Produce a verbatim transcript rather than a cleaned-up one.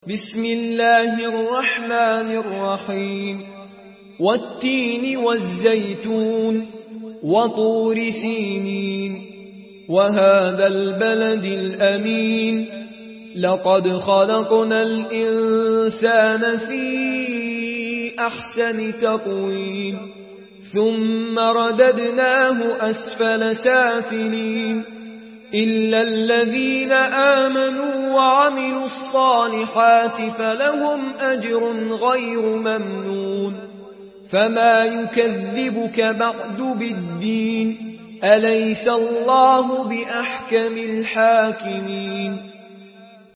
بسم الله الرحمن الرحيم والتين والزيتون وطور سينين وهذا البلد الأمين لقد خلقنا الإنسان في أحسن تقويم ثم رددناه أسفل سافلين إلا الذين آمنوا وعملوا الصالحات فلهم أجر غير ممنون فما يكذبك بعد بالدين أليس الله بأحكم الحاكمين